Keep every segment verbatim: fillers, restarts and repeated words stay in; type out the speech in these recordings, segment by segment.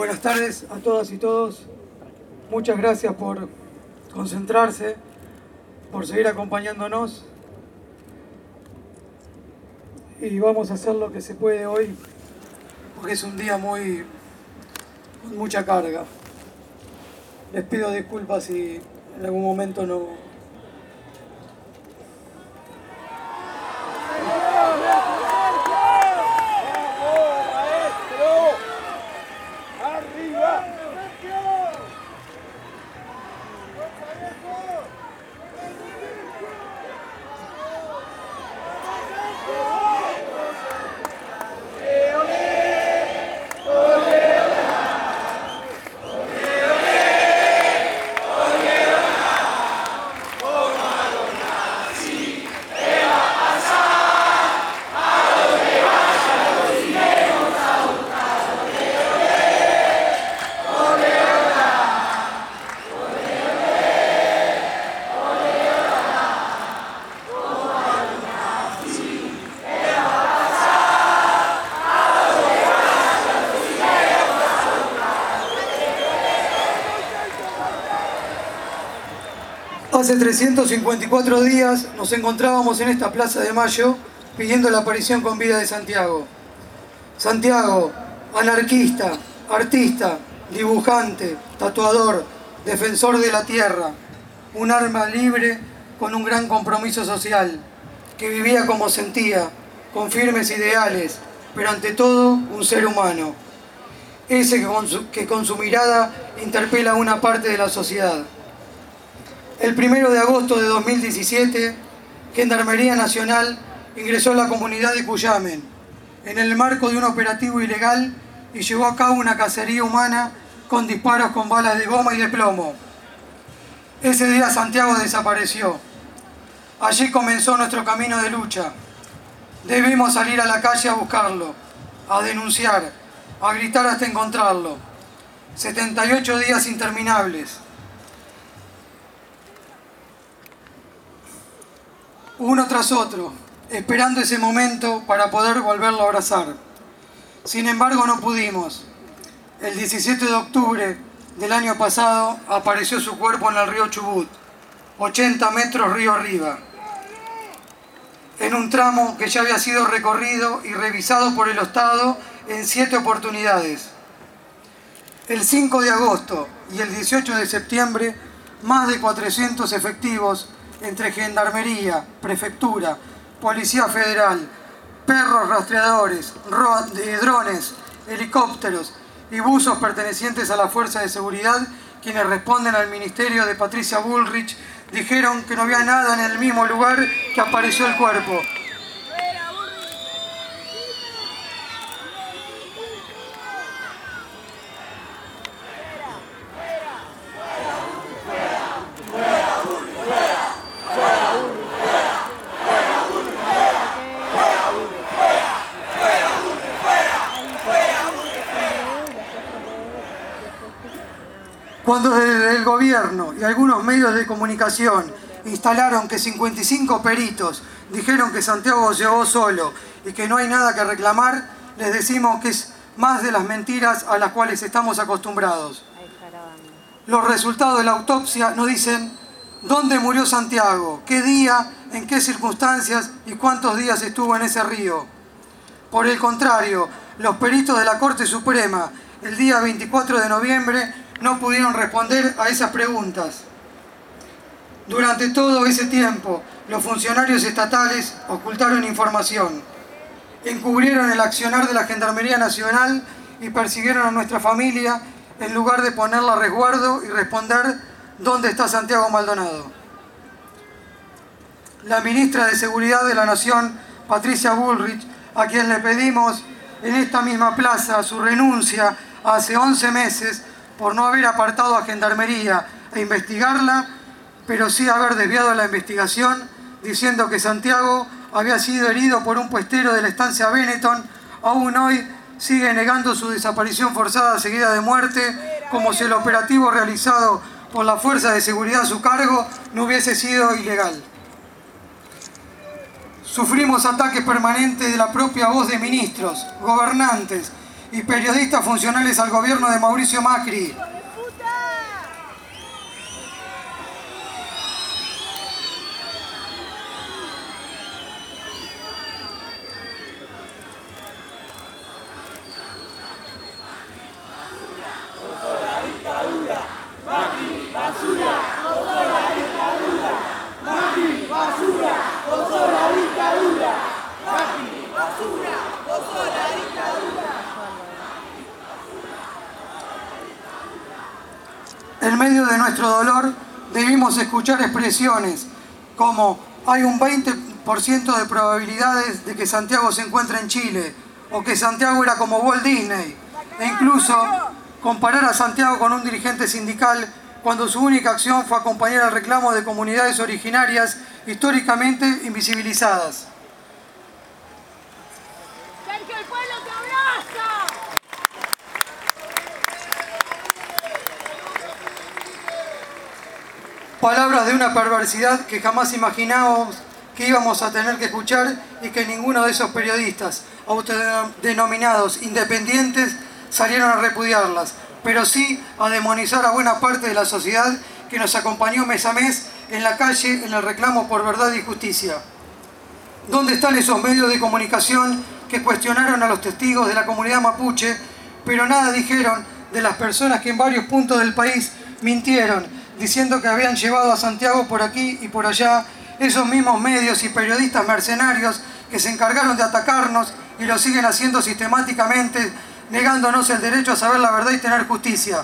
Buenas tardes a todas y todos. Muchas gracias por concentrarse, por seguir acompañándonos. Y vamos a hacer lo que se puede hoy, porque es un día muy con mucha carga. Les pido disculpas si en algún momento no... Hace trescientos cincuenta y cuatro días nos encontrábamos en esta Plaza de Mayo pidiendo la aparición con vida de Santiago. Santiago, anarquista, artista, dibujante, tatuador, defensor de la tierra, un alma libre con un gran compromiso social, que vivía como sentía, con firmes ideales, pero ante todo un ser humano. Ese que con su, que con su mirada interpela a una parte de la sociedad. El primero de agosto de dos mil diecisiete, Gendarmería Nacional ingresó a la comunidad de Cuyamen en el marco de un operativo ilegal y llevó a cabo una cacería humana con disparos con balas de goma y de plomo. Ese día Santiago desapareció. Allí comenzó nuestro camino de lucha. Debimos salir a la calle a buscarlo, a denunciar, a gritar hasta encontrarlo. setenta y ocho días interminables. Uno tras otro, esperando ese momento para poder volverlo a abrazar. Sin embargo, no pudimos. El diecisiete de octubre del año pasado apareció su cuerpo en el río Chubut, ochenta metros río arriba, en un tramo que ya había sido recorrido y revisado por el Estado en siete oportunidades. El cinco de agosto y el dieciocho de septiembre, más de cuatrocientos efectivos entre Gendarmería, Prefectura, Policía Federal, perros rastreadores, drones, helicópteros y buzos pertenecientes a la Fuerza de Seguridad, quienes responden al ministerio de Patricia Bullrich, dijeron que no había nada en el mismo lugar que apareció el cuerpo. Cuando desde el gobierno y algunos medios de comunicación instalaron que cincuenta y cinco peritos dijeron que Santiago llegó solo y que no hay nada que reclamar, les decimos que es más de las mentiras a las cuales estamos acostumbrados. Los resultados de la autopsia nos dicen dónde murió Santiago, qué día, en qué circunstancias y cuántos días estuvo en ese río. Por el contrario, los peritos de la Corte Suprema, el día veinticuatro de noviembre, no pudieron responder a esas preguntas. Durante todo ese tiempo, los funcionarios estatales ocultaron información, encubrieron el accionar de la Gendarmería Nacional y persiguieron a nuestra familia en lugar de ponerla a resguardo y responder dónde está Santiago Maldonado. La ministra de Seguridad de la Nación, Patricia Bullrich, a quien le pedimos en esta misma plaza su renuncia hace once meses, por no haber apartado a Gendarmería e investigarla, pero sí haber desviado la investigación, diciendo que Santiago había sido herido por un puestero de la estancia Benetton, aún hoy sigue negando su desaparición forzada seguida de muerte, como si el operativo realizado por la Fuerza de Seguridad a su cargo no hubiese sido ilegal. Sufrimos ataques permanentes de la propia voz de ministros, gobernantes y periodistas funcionales al gobierno de Mauricio Macri. En medio de nuestro dolor debimos escuchar expresiones como hay un veinte por ciento de probabilidades de que Santiago se encuentre en Chile, o que Santiago era como Walt Disney, e incluso comparar a Santiago con un dirigente sindical cuando su única acción fue acompañar al reclamo de comunidades originarias históricamente invisibilizadas. ¡Sergio, el pueblo te abraza! Palabras de una perversidad que jamás imaginábamos que íbamos a tener que escuchar y que ninguno de esos periodistas autodenominados independientes salieron a repudiarlas, pero sí a demonizar a buena parte de la sociedad que nos acompañó mes a mes en la calle en el reclamo por verdad y justicia. ¿Dónde están esos medios de comunicación que cuestionaron a los testigos de la comunidad mapuche, pero nada dijeron de las personas que en varios puntos del país mintieron, diciendo que habían llevado a Santiago por aquí y por allá, esos mismos medios y periodistas mercenarios que se encargaron de atacarnos y lo siguen haciendo sistemáticamente, negándonos el derecho a saber la verdad y tener justicia?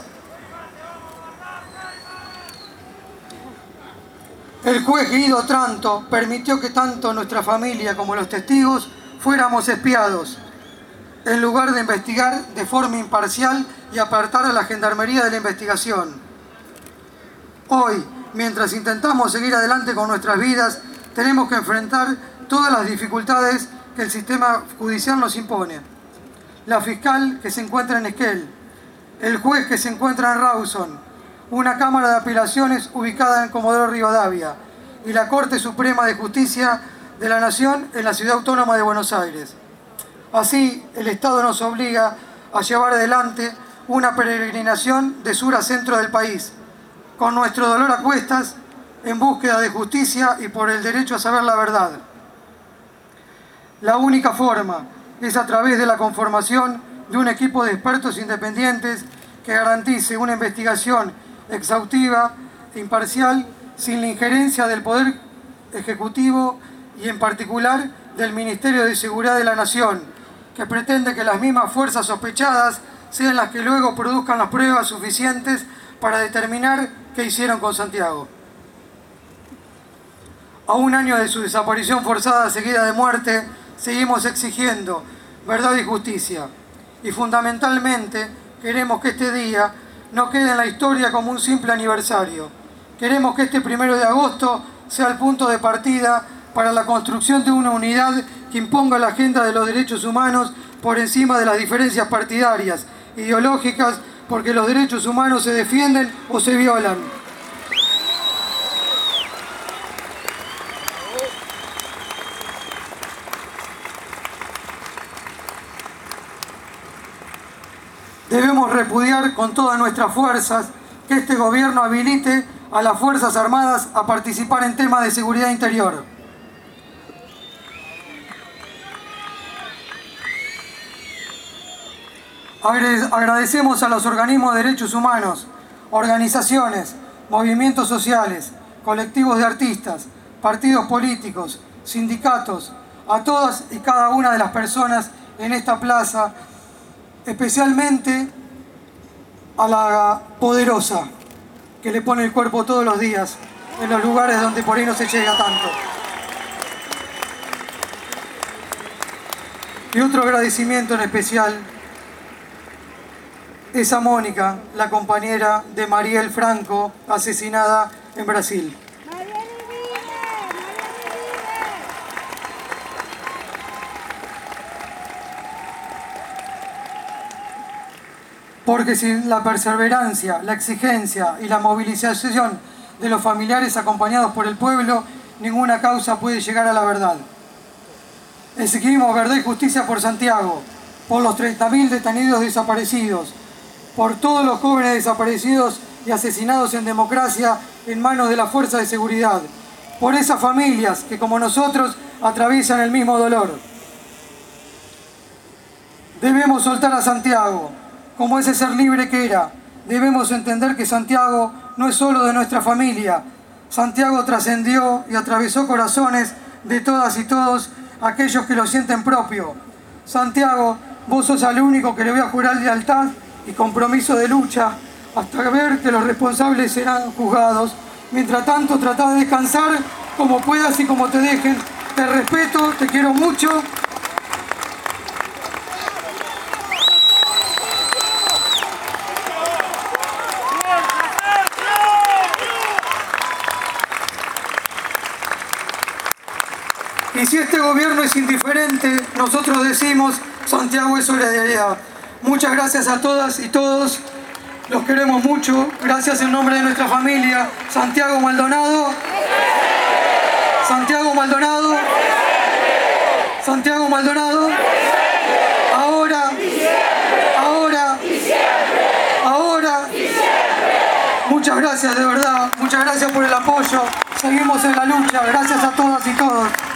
El juez Guido Tranto permitió que tanto nuestra familia como los testigos fuéramos espiados, en lugar de investigar de forma imparcial y apartar a la gendarmería de la investigación. Hoy, mientras intentamos seguir adelante con nuestras vidas, tenemos que enfrentar todas las dificultades que el sistema judicial nos impone. La fiscal que se encuentra en Esquel, el juez que se encuentra en Rawson, una Cámara de Apelaciones ubicada en Comodoro Rivadavia y la Corte Suprema de Justicia de la Nación en la Ciudad Autónoma de Buenos Aires. Así, el Estado nos obliga a llevar adelante una peregrinación de sur a centro del país, con nuestro dolor a cuestas, en búsqueda de justicia y por el derecho a saber la verdad. La única forma es a través de la conformación de un equipo de expertos independientes que garantice una investigación exhaustiva e imparcial sin la injerencia del Poder Ejecutivo y en particular del Ministerio de Seguridad de la Nación, que pretende que las mismas fuerzas sospechadas sean las que luego produzcan las pruebas suficientes para determinar qué hicieron con Santiago. A un año de su desaparición forzada seguida de muerte, seguimos exigiendo verdad y justicia. Y fundamentalmente queremos que este día no quede en la historia como un simple aniversario. Queremos que este primero de agosto sea el punto de partida para la construcción de una unidad que imponga la agenda de los derechos humanos por encima de las diferencias partidarias, ideológicas, porque los derechos humanos se defienden o se violan. Debemos repudiar con todas nuestras fuerzas que este gobierno habilite a las Fuerzas Armadas a participar en temas de seguridad interior. Agradecemos a los organismos de derechos humanos, organizaciones, movimientos sociales, colectivos de artistas, partidos políticos, sindicatos, a todas y cada una de las personas en esta plaza, especialmente a la poderosa que le pone el cuerpo todos los días en los lugares donde por ahí no se llega tanto. Y otro agradecimiento en especial es a Mónica, la compañera de Mariel Franco, asesinada en Brasil. Porque sin la perseverancia, la exigencia y la movilización de los familiares acompañados por el pueblo, ninguna causa puede llegar a la verdad. Exigimos verdad y justicia por Santiago, por los treinta mil detenidos desaparecidos, por todos los jóvenes desaparecidos y asesinados en democracia en manos de la fuerza de seguridad, por esas familias que como nosotros atraviesan el mismo dolor. Debemos soltar a Santiago, como ese ser libre que era. Debemos entender que Santiago no es solo de nuestra familia. Santiago trascendió y atravesó corazones de todas y todos aquellos que lo sienten propio. Santiago, vos sos el único que le voy a jurar lealtad y compromiso de lucha hasta ver que los responsables serán juzgados. Mientras tanto, tratá de descansar como puedas y como te dejen. Te respeto, te quiero mucho. Y si este gobierno es indiferente, nosotros decimos, Santiago es solidaridad. Muchas gracias a todas y todos, los queremos mucho. Gracias en nombre de nuestra familia. Santiago Maldonado. Santiago Maldonado. Santiago Maldonado. Ahora. Ahora. Ahora. Muchas gracias, de verdad. Muchas gracias por el apoyo. Seguimos en la lucha. Gracias a todas y todos.